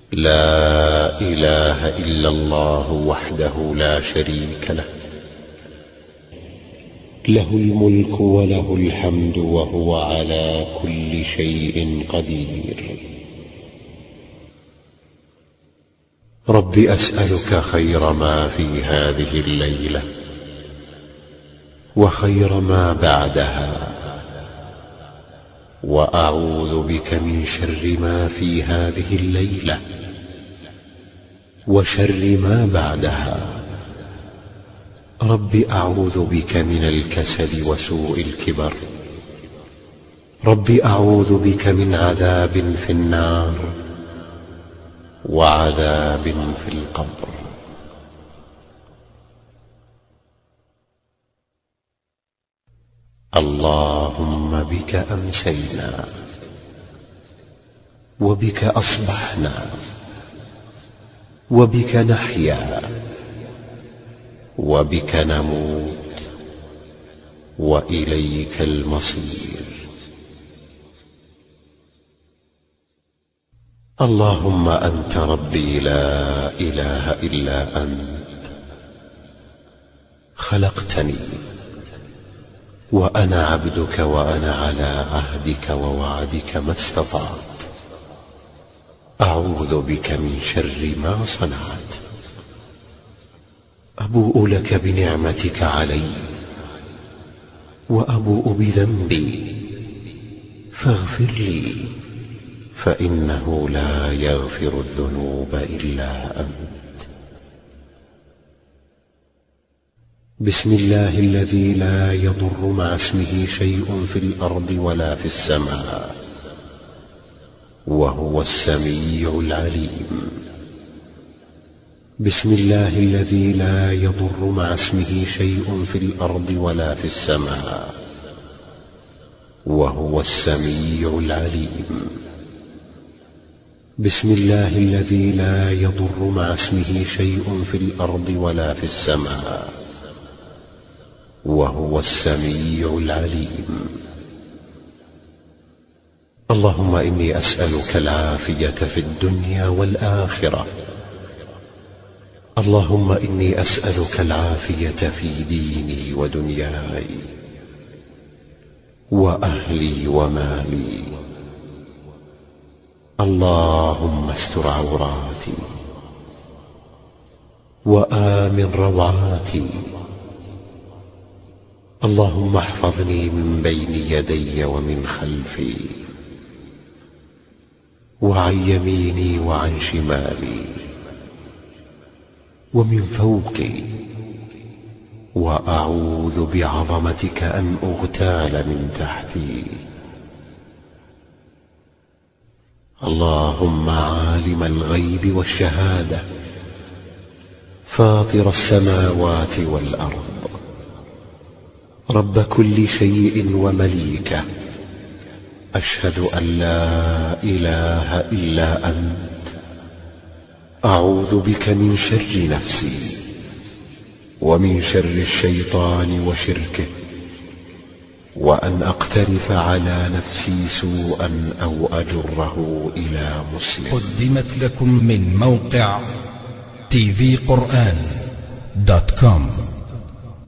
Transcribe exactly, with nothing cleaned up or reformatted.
لا إله إلا الله وحده لا شريك له، له الملك وله الحمد وهو على كل شيء قدير. رب أسألك خير ما في هذه الليلة وخير ما بعدها، وأعوذ بك من شر ما في هذه الليلة وشر ما بعدها. رب أعوذ بك من الكسل وسوء الكبر. رب أعوذ بك من عذاب في النار وعذاب في القبر. اللهم بك أمسينا وبك أصبحنا وبك نحيا وبك نموت وإليك المصير. اللهم أنت ربي لا إله إلا أنت، خلقتني وأنا عبدك وأنا على عهدك ووعدك ما استطعت. أعوذ بك من شر ما صنعت. أبوء لك بنعمتك علي وأبوء بذنبي فاغفر لي، فإنه لا يغفر الذنوب إلا أنت. بسم الله الذي لا يضر مع اسمه شيء في الأرض ولا في السماء، وهو السميع العليم. بسم الله الذي لا يضر مع اسمه شيء في الأرض ولا في السماء، وهو السميع العليم. بسم الله الذي لا يضر مع اسمه شيء في الأرض ولا في السماء، وهو السميع العليم. اللهم إني أسألك العافية في الدنيا والآخرة. اللهم إني أسألك العافية في ديني ودنياي وأهلي ومالي. اللهم استر عوراتي وآمن روعاتي. اللهم احفظني من بين يدي ومن خلفي وعن يميني وعن شمالي ومن فوقي، وأعوذ بعظمتك أن أغتال من تحتي. اللهم عالم الغيب والشهادة، فاطر السماوات والأرض، رب كل شيء ومليكه، أشهد أن لا إله إلا أنت. أعوذ بك من شر نفسي ومن شر الشيطان وشركه، وأن أقترف على نفسي سوءا أو أجره إلى مسلم. قدمت لكم من موقع تي في قرآن دوت كوم.